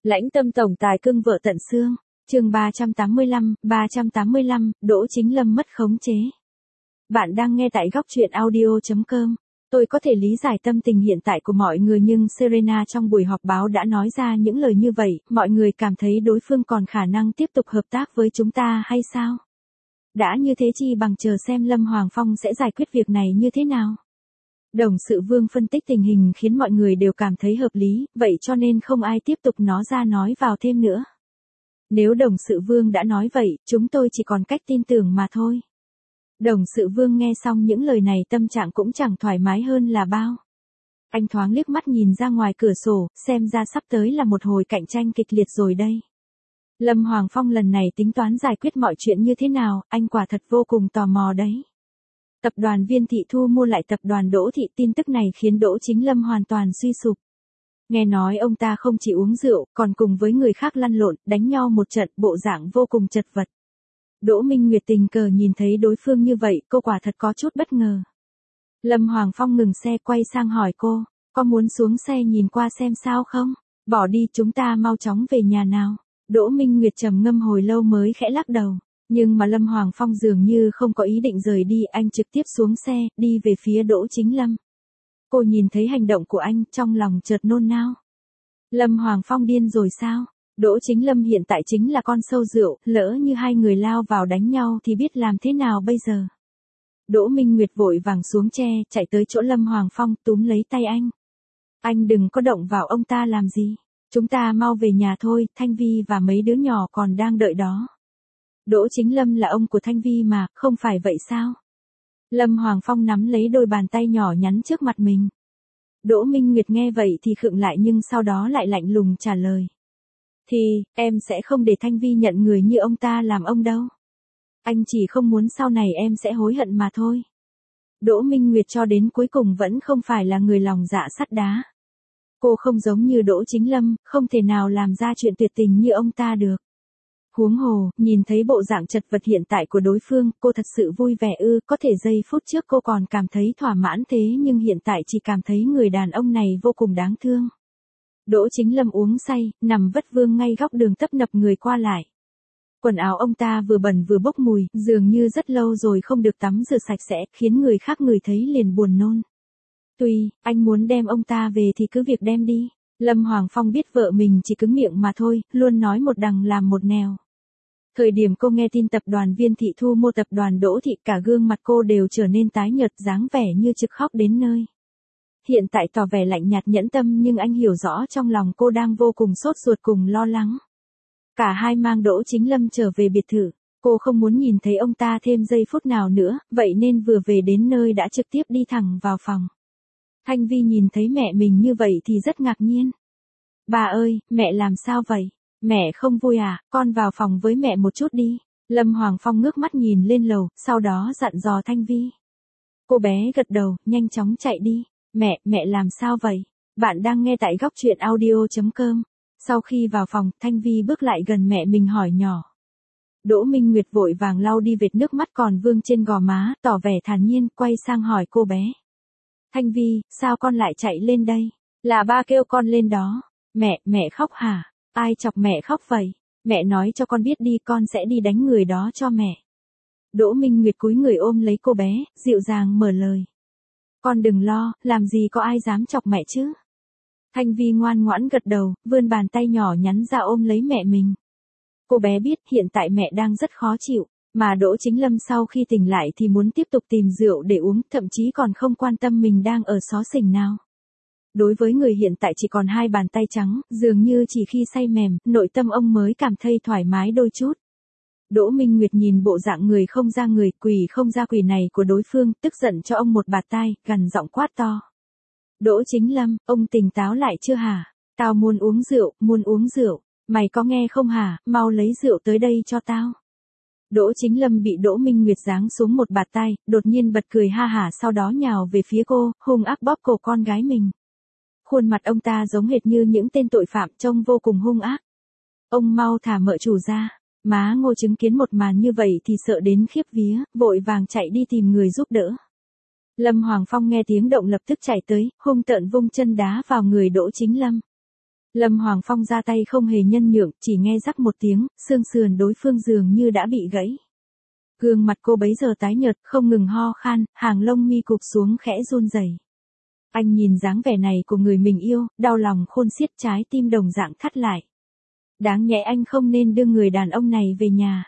Lãnh tâm tổng tài cưng vợ tận xương. Chương 385, Đỗ Chính Lâm mất khống chế. Bạn đang nghe tại góc truyện audio.com. Tôi có thể lý giải tâm tình hiện tại của mọi người, nhưng Serena trong buổi họp báo đã nói ra những lời như vậy, mọi người cảm thấy đối phương còn khả năng tiếp tục hợp tác với chúng ta hay sao? Đã như thế chi bằng chờ xem Lâm Hoàng Phong sẽ giải quyết việc này như thế nào. Đồng sự Vương phân tích tình hình khiến mọi người đều cảm thấy hợp lý, vậy cho nên không ai tiếp tục nói vào thêm nữa. Nếu đồng sự Vương đã nói vậy, chúng tôi chỉ còn cách tin tưởng mà thôi. Đồng sự Vương nghe xong những lời này tâm trạng cũng chẳng thoải mái hơn là bao. Anh thoáng liếc mắt nhìn ra ngoài cửa sổ, xem ra sắp tới là một hồi cạnh tranh kịch liệt rồi đây. Lâm Hoàng Phong lần này tính toán giải quyết mọi chuyện như thế nào, anh quả thật vô cùng tò mò đấy. Tập đoàn Viên Thị Thu mua lại tập đoàn Đỗ Thị, tin tức này khiến Đỗ Chính Lâm hoàn toàn suy sụp. Nghe nói ông ta không chỉ uống rượu, còn cùng với người khác lăn lộn, đánh nhau một trận, bộ dạng vô cùng chật vật. Đỗ Minh Nguyệt tình cờ nhìn thấy đối phương như vậy, cô quả thật có chút bất ngờ. Lâm Hoàng Phong ngừng xe quay sang hỏi cô, có muốn xuống xe nhìn qua xem sao không? Bỏ đi, chúng ta mau chóng về nhà nào. Đỗ Minh Nguyệt trầm ngâm hồi lâu mới khẽ lắc đầu. Nhưng mà Lâm Hoàng Phong dường như không có ý định rời đi, anh trực tiếp xuống xe, đi về phía Đỗ Chính Lâm. Cô nhìn thấy hành động của anh, trong lòng chợt nôn nao. Lâm Hoàng Phong điên rồi sao? Đỗ Chính Lâm hiện tại chính là con sâu rượu, lỡ như hai người lao vào đánh nhau thì biết làm thế nào bây giờ? Đỗ Minh Nguyệt vội vàng xuống tre, chạy tới chỗ Lâm Hoàng Phong, túm lấy tay anh. Anh đừng có động vào ông ta làm gì. Chúng ta mau về nhà thôi, Thanh Vi và mấy đứa nhỏ còn đang đợi đó. Đỗ Chính Lâm là ông của Thanh Vi mà, không phải vậy sao? Lâm Hoàng Phong nắm lấy đôi bàn tay nhỏ nhắn trước mặt mình. Đỗ Minh Nguyệt nghe vậy thì khựng lại, nhưng sau đó lại lạnh lùng trả lời. Thì, em sẽ không để Thanh Vi nhận người như ông ta làm ông đâu. Anh chỉ không muốn sau này em sẽ hối hận mà thôi. Đỗ Minh Nguyệt cho đến cuối cùng vẫn không phải là người lòng dạ sắt đá. Cô không giống như Đỗ Chính Lâm, không thể nào làm ra chuyện tuyệt tình như ông ta được. Huống hồ, nhìn thấy bộ dạng chật vật hiện tại của đối phương, cô thật sự vui vẻ ư? Có thể giây phút trước cô còn cảm thấy thỏa mãn thế, nhưng hiện tại chỉ cảm thấy người đàn ông này vô cùng đáng thương. Đỗ Chính Lâm uống say, nằm vất vương ngay góc đường, tấp nập người qua lại. Quần áo ông ta vừa bẩn vừa bốc mùi, dường như rất lâu rồi không được tắm rửa sạch sẽ, khiến người khác ngửi thấy liền buồn nôn. Tuy, anh muốn đem ông ta về thì cứ việc đem đi. Lâm Hoàng Phong biết vợ mình chỉ cứng miệng mà thôi, luôn nói một đằng làm một nẻo. Thời điểm cô nghe tin tập đoàn Viên Thị thu mua tập đoàn Đỗ Thị, cả gương mặt cô đều trở nên tái nhợt, dáng vẻ như trực khóc đến nơi. Hiện tại tỏ vẻ lạnh nhạt nhẫn tâm, nhưng anh hiểu rõ trong lòng cô đang vô cùng sốt ruột cùng lo lắng. Cả hai mang Đỗ Chính Lâm trở về biệt thự. Cô không muốn nhìn thấy ông ta thêm giây phút nào nữa, vậy nên vừa về đến nơi đã trực tiếp đi thẳng vào phòng. Thanh Vi nhìn thấy mẹ mình như vậy thì rất ngạc nhiên. Bà ơi, mẹ làm sao vậy? Mẹ không vui à, con vào phòng với mẹ một chút đi. Lâm Hoàng Phong ngước mắt nhìn lên lầu, sau đó dặn dò Thanh Vi. Cô bé gật đầu, nhanh chóng chạy đi. Mẹ làm sao vậy? Bạn đang nghe tại góc truyện audio.com. Sau khi vào phòng, Thanh Vi bước lại gần mẹ mình hỏi nhỏ. Đỗ Minh Nguyệt vội vàng lau đi vệt nước mắt còn vương trên gò má, tỏ vẻ thản nhiên, quay sang hỏi cô bé. Thanh Vi, sao con lại chạy lên đây? Là ba kêu con lên đó. Mẹ khóc hả? Ai chọc mẹ khóc vậy? Mẹ nói cho con biết đi, con sẽ đi đánh người đó cho mẹ. Đỗ Minh Nguyệt cúi người ôm lấy cô bé, dịu dàng mở lời. Con đừng lo, làm gì có ai dám chọc mẹ chứ? Thanh Vi ngoan ngoãn gật đầu, vươn bàn tay nhỏ nhắn ra ôm lấy mẹ mình. Cô bé biết hiện tại mẹ đang rất khó chịu, mà Đỗ Chính Lâm sau khi tỉnh lại thì muốn tiếp tục tìm rượu để uống, thậm chí còn không quan tâm mình đang ở xó xỉnh nào. Đối với người hiện tại chỉ còn hai bàn tay trắng, dường như chỉ khi say mềm, nội tâm ông mới cảm thấy thoải mái đôi chút. Đỗ Minh Nguyệt nhìn bộ dạng người không ra người, quỷ không ra quỷ này của đối phương, tức giận cho ông một bạt tai, gằn giọng quát to. Đỗ Chính Lâm, ông tỉnh táo lại chưa hả? Tao muốn uống rượu, mày có nghe không hả? Mau lấy rượu tới đây cho tao. Đỗ Chính Lâm bị Đỗ Minh Nguyệt giáng xuống một bạt tai, đột nhiên bật cười ha hả, sau đó nhào về phía cô, hung ác bóp cổ con gái mình. Khuôn mặt ông ta giống hệt như những tên tội phạm, trông vô cùng hung ác. Ông mau thả mợ chủ ra. Má Ngô chứng kiến một màn như vậy thì sợ đến khiếp vía, vội vàng chạy đi tìm người giúp đỡ. Lâm Hoàng Phong nghe tiếng động lập tức chạy tới, hung tợn vung chân đá vào người Đỗ Chính Lâm. Lâm Hoàng Phong ra tay không hề nhân nhượng, chỉ nghe rắc một tiếng, xương sườn đối phương dường như đã bị gãy. Gương mặt cô bấy giờ tái nhợt, không ngừng ho khan, hàng lông mi cụp xuống khẽ run rẩy. Anh nhìn dáng vẻ này của người mình yêu, đau lòng khôn xiết, trái tim đồng dạng thắt lại. Đáng nhẽ anh không nên đưa người đàn ông này về nhà.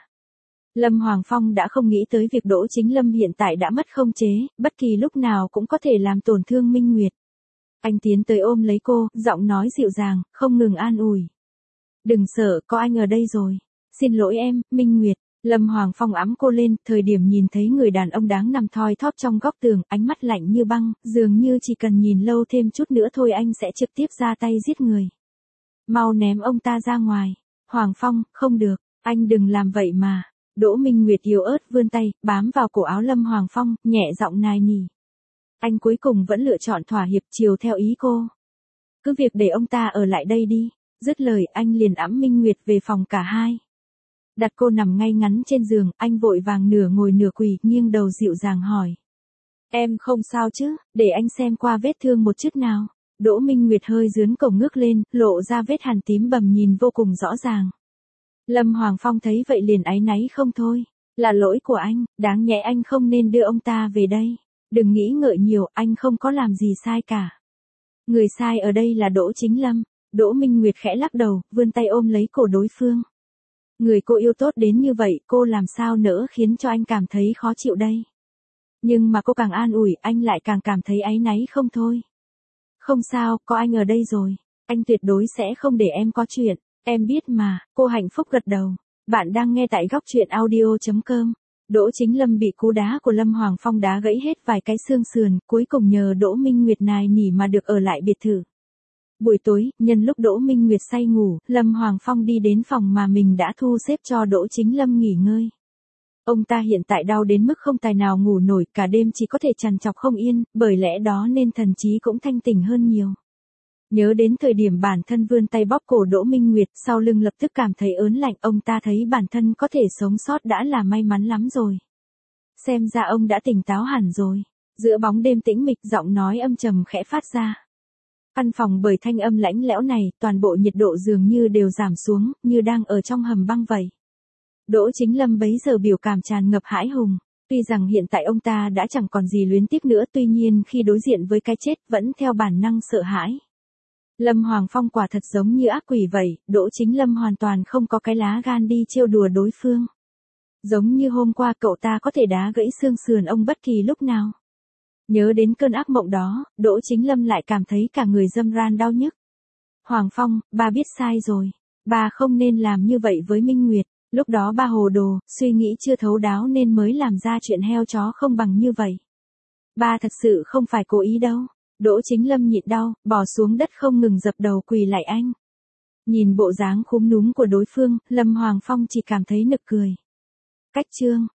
Lâm Hoàng Phong đã không nghĩ tới việc Đỗ Chính Lâm hiện tại đã mất khống chế, bất kỳ lúc nào cũng có thể làm tổn thương Minh Nguyệt. Anh tiến tới ôm lấy cô, giọng nói dịu dàng, không ngừng an ủi. Đừng sợ, có anh ở đây rồi. Xin lỗi em, Minh Nguyệt. Lâm Hoàng Phong ẵm cô lên, thời điểm nhìn thấy người đàn ông đáng nằm thoi thóp trong góc tường, ánh mắt lạnh như băng, dường như chỉ cần nhìn lâu thêm chút nữa thôi anh sẽ trực tiếp ra tay giết người. Mau ném ông ta ra ngoài. Hoàng Phong, không được, anh đừng làm vậy mà. Đỗ Minh Nguyệt yếu ớt vươn tay, bám vào cổ áo Lâm Hoàng Phong, nhẹ giọng nài nỉ. Anh cuối cùng vẫn lựa chọn thỏa hiệp chiều theo ý cô. Cứ việc để ông ta ở lại đây đi. Dứt lời anh liền ẵm Minh Nguyệt về phòng cả hai. Đặt cô nằm ngay ngắn trên giường, anh vội vàng nửa ngồi nửa quỳ, nghiêng đầu dịu dàng hỏi. Em không sao chứ, để anh xem qua vết thương một chút nào. Đỗ Minh Nguyệt hơi dướn cổ ngước lên, lộ ra vết hằn tím bầm nhìn vô cùng rõ ràng. Lâm Hoàng Phong thấy vậy liền áy náy không thôi. Là lỗi của anh, đáng nhẽ anh không nên đưa ông ta về đây. Đừng nghĩ ngợi nhiều, anh không có làm gì sai cả. Người sai ở đây là Đỗ Chính Lâm. Đỗ Minh Nguyệt khẽ lắc đầu, vươn tay ôm lấy cổ đối phương. Người cô yêu tốt đến như vậy, cô làm sao nỡ khiến cho anh cảm thấy khó chịu đây. Nhưng mà cô càng an ủi, anh lại càng cảm thấy áy náy không thôi. Không sao, có anh ở đây rồi. Anh tuyệt đối sẽ không để em có chuyện. Em biết mà, cô hạnh phúc gật đầu. Bạn đang nghe tại góc truyện audio.com. Đỗ Chính Lâm bị cú đá của Lâm Hoàng Phong đá gãy hết vài cái xương sườn, cuối cùng nhờ Đỗ Minh Nguyệt nài nỉ mà được ở lại biệt thự. Buổi tối, nhân lúc Đỗ Minh Nguyệt say ngủ, Lâm Hoàng Phong đi đến phòng mà mình đã thu xếp cho Đỗ Chính Lâm nghỉ ngơi. Ông ta hiện tại đau đến mức không tài nào ngủ nổi, cả đêm chỉ có thể trằn trọc không yên, bởi lẽ đó nên thần trí cũng thanh tỉnh hơn nhiều. Nhớ đến thời điểm bản thân vươn tay bóp cổ Đỗ Minh Nguyệt, sau lưng lập tức cảm thấy ớn lạnh, ông ta thấy bản thân có thể sống sót đã là may mắn lắm rồi. Xem ra ông đã tỉnh táo hẳn rồi. Giữa bóng đêm tĩnh mịch, giọng nói âm trầm khẽ phát ra. Căn phòng bởi thanh âm lãnh lẽo này, toàn bộ nhiệt độ dường như đều giảm xuống, như đang ở trong hầm băng vậy. Đỗ Chính Lâm bấy giờ biểu cảm tràn ngập hãi hùng. Tuy rằng hiện tại ông ta đã chẳng còn gì luyến tiếc nữa, tuy nhiên khi đối diện với cái chết vẫn theo bản năng sợ hãi. Lâm Hoàng Phong quả thật giống như ác quỷ vậy, Đỗ Chính Lâm hoàn toàn không có cái lá gan đi trêu đùa đối phương. Giống như hôm qua cậu ta có thể đá gãy xương sườn ông bất kỳ lúc nào. Nhớ đến cơn ác mộng đó, Đỗ Chính Lâm lại cảm thấy cả người râm ran đau nhức. Hoàng Phong, ba biết sai rồi. Ba không nên làm như vậy với Minh Nguyệt. Lúc đó ba hồ đồ, suy nghĩ chưa thấu đáo nên mới làm ra chuyện heo chó không bằng như vậy. Ba thật sự không phải cố ý đâu. Đỗ Chính Lâm nhịn đau, bò xuống đất không ngừng dập đầu quỳ lại anh. Nhìn bộ dáng khúm núm của đối phương, Lâm Hoàng Phong chỉ cảm thấy nực cười. Cách chương